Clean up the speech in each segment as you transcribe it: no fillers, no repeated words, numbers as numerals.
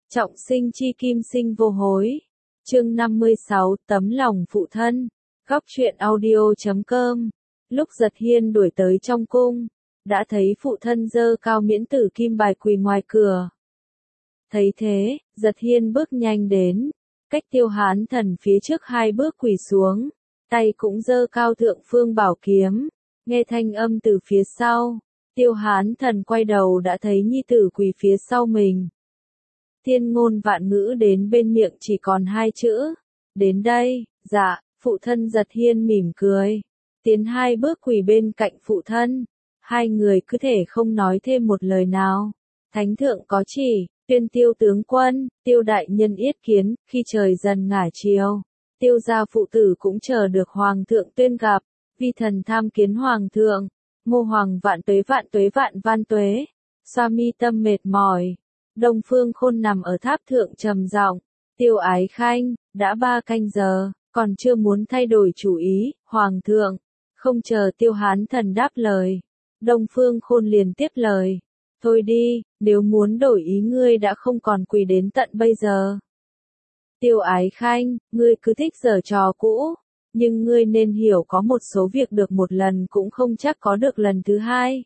Trọng sinh chi kim sinh vô hối. Chương 56, tấm lòng phụ thân. Góc truyện audio.com. Lúc Giật Hiên đuổi tới trong cung, đã thấy phụ thân giơ cao miễn tử kim bài quỳ ngoài cửa. Thấy thế, Giật Hiên bước nhanh đến, cách Tiêu Hán Thần phía trước 2 bước quỳ xuống, tay cũng giơ cao thượng phương bảo kiếm, nghe thanh âm từ phía sau. Tiêu Hán Thần quay đầu đã thấy nhi tử quỳ phía sau mình. Thiên ngôn vạn ngữ đến bên miệng chỉ còn 2 chữ. Đến đây, dạ, phụ thân Giật Hiên mỉm cười. Tiến 2 bước quỳ bên cạnh phụ thân. 2 người cứ thể không nói thêm một lời nào. Thánh thượng có chỉ, tuyên Tiêu tướng quân, Tiêu đại nhân yết kiến, khi trời dần ngả chiều. Tiêu gia phụ tử cũng chờ được hoàng thượng tuyên gặp, vi thần tham kiến hoàng thượng. Ngô hoàng vạn tuế vạn tuế. Xoa mi tâm mệt mỏi. Đông Phương Khôn nằm ở tháp thượng trầm giọng, Tiêu Ái Khanh, đã 3 canh giờ, còn chưa muốn thay đổi chủ ý, hoàng thượng. Không chờ Tiêu Hán Thần đáp lời, Đông Phương Khôn liền tiếp lời, thôi đi, nếu muốn đổi ý ngươi đã không còn quỳ đến tận bây giờ. Tiêu Ái Khanh, ngươi cứ thích giở trò cũ, nhưng ngươi nên hiểu có một số việc được một lần cũng không chắc có được lần thứ hai.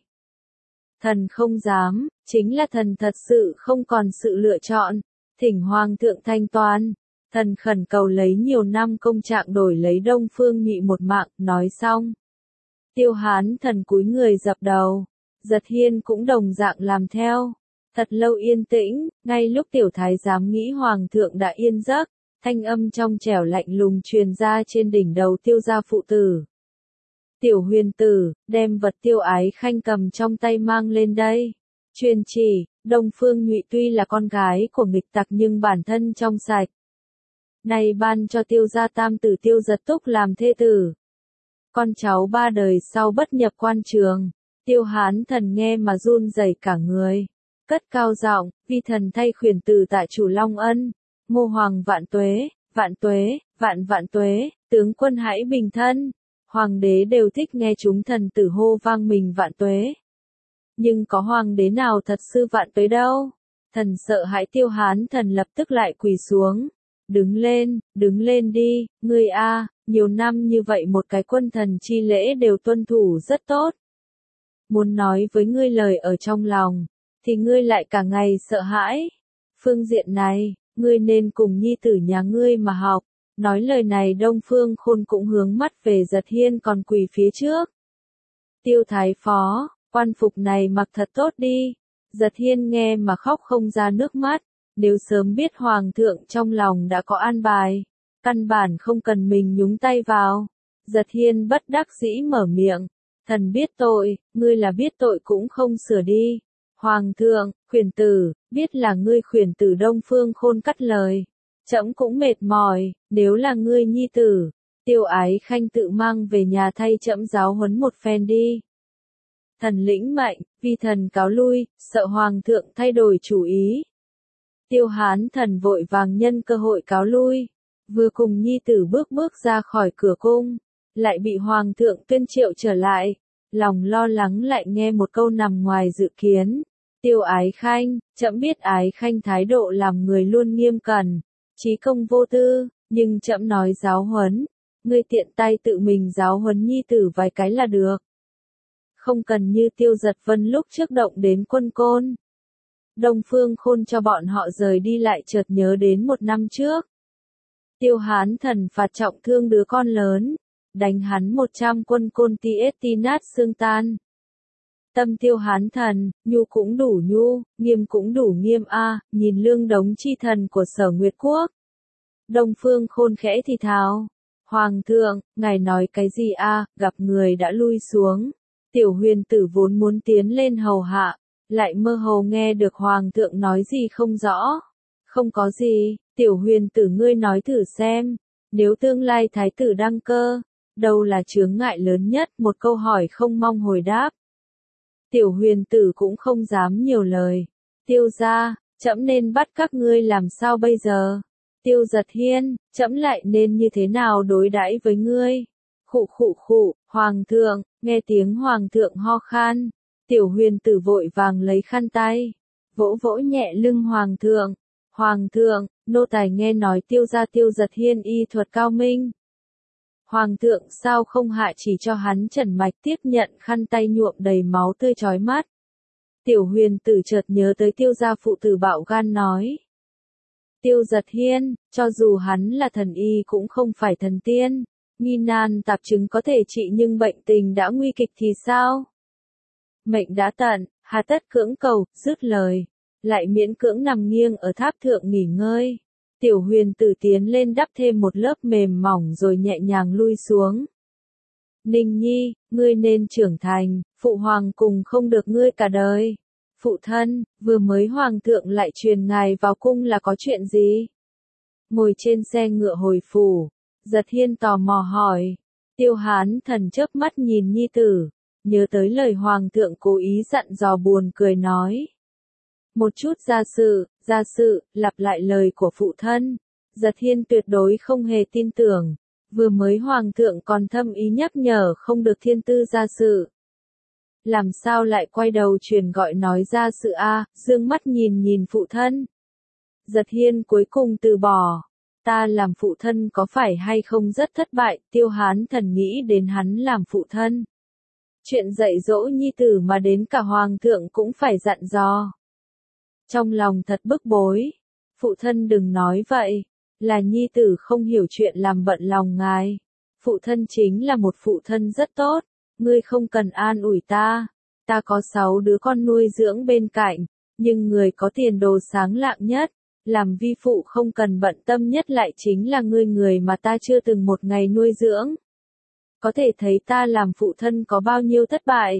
Thần không dám, chính là thần thật sự không còn sự lựa chọn, thỉnh hoàng thượng thanh toán. Thần khẩn cầu lấy nhiều năm công trạng đổi lấy Đông Phương Nhị một mạng, nói xong. Tiêu Hán Thần cúi người dập đầu, Giật Hiên cũng đồng dạng làm theo. Thật lâu yên tĩnh, ngay lúc tiểu thái giám nghĩ hoàng thượng đã yên giấc, thanh âm trong trẻo lạnh lùng truyền ra trên đỉnh đầu Tiêu gia phụ tử. Tiểu huyền tử, đem vật Tiêu Ái Khanh cầm trong tay mang lên đây. Truyền chỉ, Đông Phương Nhụy tuy là con gái của nghịch tặc nhưng bản thân trong sạch. Này ban cho Tiêu gia tam tử Tiêu Giật Túc làm thê tử. Con cháu 3 đời sau bất nhập quan trường. Tiêu Hán Thần nghe mà run rẩy cả người. Cất cao giọng, vi thần thay khuyển tử tại chủ Long Ân. Ngô hoàng vạn tuế, vạn tuế, tướng quân hãy bình thân. Hoàng đế đều thích nghe chúng thần tử hô vang mình vạn tuế. Nhưng có hoàng đế nào thật sự vạn tuế đâu. Thần sợ hãi Tiêu Hán Thần lập tức lại quỳ xuống. Đứng lên đi, ngươi a, nhiều năm như vậy một cái quân thần chi lễ đều tuân thủ rất tốt. Muốn nói với ngươi lời ở trong lòng, thì ngươi lại cả ngày sợ hãi. Phương diện này, ngươi nên cùng nhi tử nhà ngươi mà học. Nói lời này Đông Phương Khôn cũng hướng mắt về Giật Hiên còn quỳ phía trước. Tiêu thái phó, quan phục này mặc thật tốt đi. Giật Hiên nghe mà khóc không ra nước mắt. Nếu sớm biết hoàng thượng trong lòng đã có an bài, căn bản không cần mình nhúng tay vào. Giật Hiên bất đắc dĩ mở miệng, thần biết tội, ngươi là biết tội cũng không sửa đi. Hoàng thượng, khuyển tử, biết là ngươi khuyển tử. Đông Phương Khôn cắt lời. Trẫm cũng mệt mỏi, nếu là ngươi nhi tử, Tiêu Ái Khanh tự mang về nhà thay trẫm giáo huấn một phen đi. Thần lĩnh mệnh, vi thần cáo lui, sợ hoàng thượng thay đổi chủ ý. Tiêu Hán Thần vội vàng nhân cơ hội cáo lui, vừa cùng nhi tử bước ra khỏi cửa cung, lại bị hoàng thượng tuyên triệu trở lại, lòng lo lắng lại nghe một câu nằm ngoài dự kiến. Tiêu Ái Khanh, trẫm biết Ái Khanh thái độ làm người luôn nghiêm cẩn, chí công vô tư, nhưng trẫm nói giáo huấn, ngươi tiện tay tự mình giáo huấn nhi tử vài cái là được. Không cần như Tiêu Giật Vân lúc trước động đến quân côn. Đông Phương Khôn cho bọn họ rời đi lại chợt nhớ đến 1 năm trước. Tiêu Hán Thần phạt trọng thương đứa con lớn, đánh hắn 100 quân côn ti nát xương tan. Tâm Tiêu Hán Thần, nhu cũng đủ nhu, nghiêm cũng đủ nghiêm a, nhìn lương đống chi thần của Sở Nguyệt Quốc. Đông Phương Khôn khẽ thì thào, hoàng thượng, ngài nói cái gì a? Gặp người đã lui xuống. Tiểu huyền tử vốn muốn tiến lên hầu hạ, lại mơ hồ nghe được hoàng thượng nói gì không rõ. Không có gì, tiểu huyền tử ngươi nói thử xem, nếu tương lai thái tử đăng cơ, đâu là chướng ngại lớn nhất? Một câu hỏi không mong hồi đáp. Tiểu huyền tử cũng không dám nhiều lời. Tiêu gia, trẫm nên bắt các ngươi làm sao bây giờ? Tiêu Giật Hiên, trẫm lại nên như thế nào đối đãi với ngươi? Khụ, hoàng thượng, nghe tiếng hoàng thượng ho khan. Tiểu huyền tử vội vàng lấy khăn tay, vỗ nhẹ lưng hoàng thượng. Hoàng thượng, nô tài nghe nói Tiêu gia Tiêu Giật Hiên y thuật cao minh. Hoàng thượng sao không hạ chỉ cho hắn trần mạch, tiếp nhận khăn tay nhuộm đầy máu tươi chói mắt. Tiểu Huyền Tử chợt nhớ tới Tiêu gia phụ tử bạo gan nói. Tiêu Giật Hiên, cho dù hắn là thần y cũng không phải thần tiên, nghi nan tạp chứng có thể trị nhưng bệnh tình đã nguy kịch thì sao? Mệnh đã tận, hà tất cưỡng cầu, dứt lời, lại miễn cưỡng nằm nghiêng ở tháp thượng nghỉ ngơi. Tiểu Huyền Tử tiến lên đắp thêm một lớp mềm mỏng rồi nhẹ nhàng lui xuống. Ninh Nhi, ngươi nên trưởng thành, phụ hoàng cùng không được ngươi cả đời. Phụ thân, vừa mới hoàng thượng lại truyền ngài vào cung là có chuyện gì? Ngồi trên xe ngựa hồi phủ, Giật Hiên tò mò hỏi. Tiêu Hán Thần chớp mắt nhìn nhi tử, nhớ tới lời hoàng thượng cố ý dặn dò buồn cười nói. Một chút gia sự, lặp lại lời của phụ thân. Giật Hiên tuyệt đối không hề tin tưởng, vừa mới hoàng thượng còn thâm ý nhắc nhở không được thiên tư gia sự. Làm sao lại quay đầu truyền gọi nói ra sự dương mắt nhìn phụ thân. Giật Hiên cuối cùng từ bỏ. Ta làm phụ thân có phải hay không rất thất bại, Tiêu Hán Thần nghĩ đến hắn làm phụ thân. Chuyện dạy dỗ nhi tử mà đến cả hoàng thượng cũng phải dặn dò. Trong lòng thật bức bối. Phụ thân đừng nói vậy, là nhi tử không hiểu chuyện làm bận lòng ngài. Phụ thân chính là một phụ thân rất tốt. Ngươi không cần an ủi ta. Ta có 6 đứa con nuôi dưỡng bên cạnh, nhưng người có tiền đồ sáng lạng nhất, làm vi phụ không cần bận tâm nhất lại chính là ngươi, người mà ta chưa từng một ngày nuôi dưỡng. Có thể thấy ta làm phụ thân có bao nhiêu thất bại.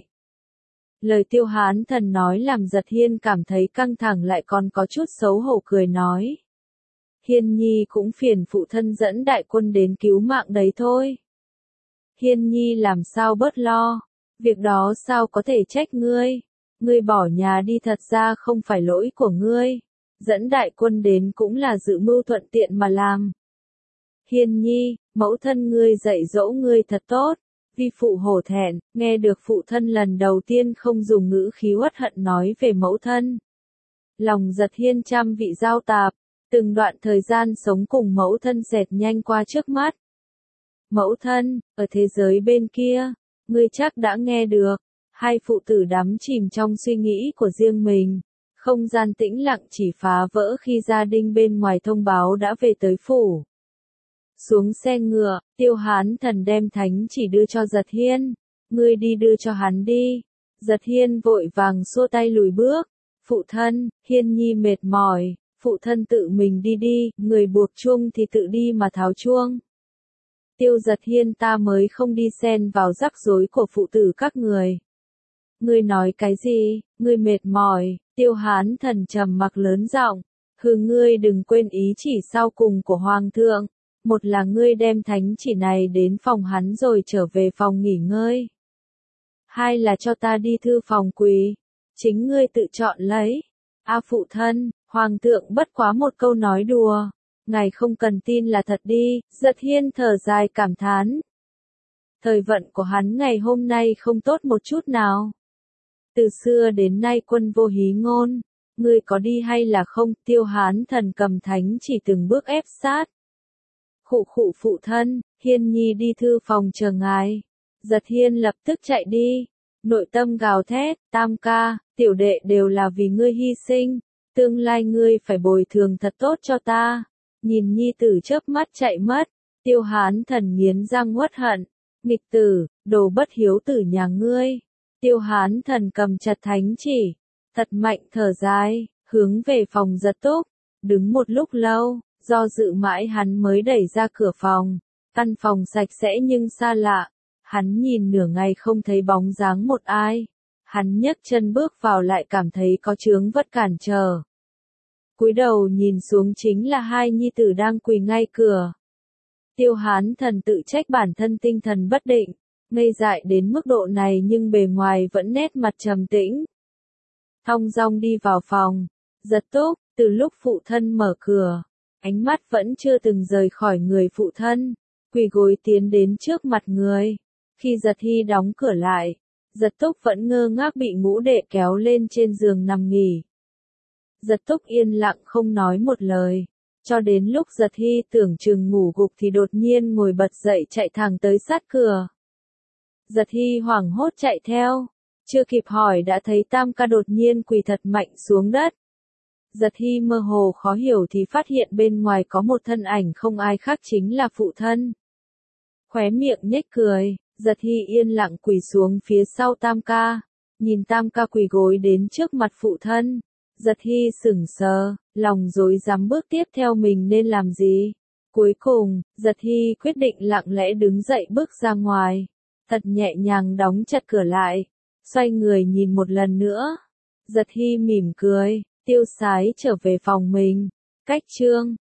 Lời Tiêu Hán Thần nói làm Giật Hiên cảm thấy căng thẳng, lại còn có chút xấu hổ cười nói. Hiên Nhi cũng phiền phụ thân dẫn đại quân đến cứu mạng đấy thôi. Hiên Nhi làm sao bớt lo, việc đó sao có thể trách ngươi. Ngươi bỏ nhà đi thật ra không phải lỗi của ngươi, dẫn đại quân đến cũng là dự mưu thuận tiện mà làm. Hiên Nhi, mẫu thân ngươi dạy dỗ ngươi thật tốt. Vi phụ hổ thẹn, nghe được phụ thân lần đầu tiên không dùng ngữ khí uất hận nói về mẫu thân. Lòng Giật Hiên trăm vị giao tạp, từng đoạn thời gian sống cùng mẫu thân dẹt nhanh qua trước mắt. Mẫu thân, ở thế giới bên kia, ngươi chắc đã nghe được. Hai phụ tử đắm chìm trong suy nghĩ của riêng mình. Không gian tĩnh lặng chỉ phá vỡ khi gia đình bên ngoài thông báo đã về tới phủ. Xuống xe ngựa, Tiêu Hán Thần đem thánh chỉ đưa cho Giật Hiên. Ngươi đi đưa cho hắn đi. Giật Hiên vội vàng xua tay lùi bước. Phụ thân, Hiên Nhi mệt mỏi. Phụ thân tự mình đi đi, người buộc chuông thì tự đi mà tháo chuông. Tiêu Giật Hiên, ta mới không đi xen vào rắc rối của phụ tử các người. Ngươi nói cái gì, ngươi mệt mỏi. Tiêu Hán Thần trầm mặc lớn giọng. Ngươi đừng quên ý chỉ sau cùng của hoàng thượng. Một là ngươi đem thánh chỉ này đến phòng hắn rồi trở về phòng nghỉ ngơi. Hai là cho ta đi thư phòng quỳ. Chính ngươi tự chọn lấy. Phụ thân, hoàng thượng bất quá một câu nói đùa. Ngài không cần tin là thật đi. Giật Hiên thở dài cảm thán. Thời vận của hắn ngày hôm nay không tốt một chút nào. Từ xưa đến nay quân vô hí ngôn. Ngươi có đi hay là không? Tiêu Hán Thần cầm thánh chỉ từng bước ép sát. Khụ phụ thân, Hiên Nhi đi thư phòng chờ ngài. Giật Hiên lập tức chạy đi. Nội tâm gào thét, tam ca, tiểu đệ đều là vì ngươi hy sinh. Tương lai ngươi phải bồi thường thật tốt cho ta. Nhìn nhi tử chớp mắt chạy mất. Tiêu Hán Thần nghiến răng uất hận. Nghịch tử, đồ bất hiếu tử nhà ngươi. Tiêu Hán Thần cầm chặt thánh chỉ. Thật mạnh thở dài, hướng về phòng Giật Túc. Đứng một lúc lâu. Do dự mãi hắn mới đẩy ra cửa phòng. Căn phòng sạch sẽ nhưng xa lạ. Hắn nhìn nửa ngày không thấy bóng dáng một ai. Hắn nhấc chân bước vào lại cảm thấy có chướng vật cản trở. Cúi đầu nhìn xuống chính là hai nhi tử đang quỳ ngay cửa. Tiêu Hán Thần tự trách bản thân tinh thần bất định. Ngây dại đến mức độ này nhưng bề ngoài vẫn nét mặt trầm tĩnh. Thong dong đi vào phòng. Giật Túc, từ lúc phụ thân mở cửa. Ánh mắt vẫn chưa từng rời khỏi người phụ thân, quỳ gối tiến đến trước mặt người. Khi Giật Hy đóng cửa lại, Giật Túc vẫn ngơ ngác bị ngũ đệ kéo lên trên giường nằm nghỉ. Giật Túc yên lặng không nói một lời. Cho đến lúc Giật Hy tưởng chừng ngủ gục thì đột nhiên ngồi bật dậy chạy thẳng tới sát cửa. Giật Hy hoảng hốt chạy theo. Chưa kịp hỏi đã thấy Tam ca đột nhiên quỳ thật mạnh xuống đất. Giật Hy mơ hồ khó hiểu thì phát hiện bên ngoài có một thân ảnh không ai khác chính là phụ thân. Khóe miệng nhếch cười, Giật Hy yên lặng quỳ xuống phía sau Tam ca. Nhìn Tam ca quỳ gối đến trước mặt phụ thân. Giật Hy sững sờ, lòng rối rắm bước tiếp theo mình nên làm gì. Cuối cùng, Giật Hy quyết định lặng lẽ đứng dậy bước ra ngoài. Thật nhẹ nhàng đóng chặt cửa lại. Xoay người nhìn một lần nữa. Giật Hy mỉm cười, tiêu sái trở về phòng mình. Cách chương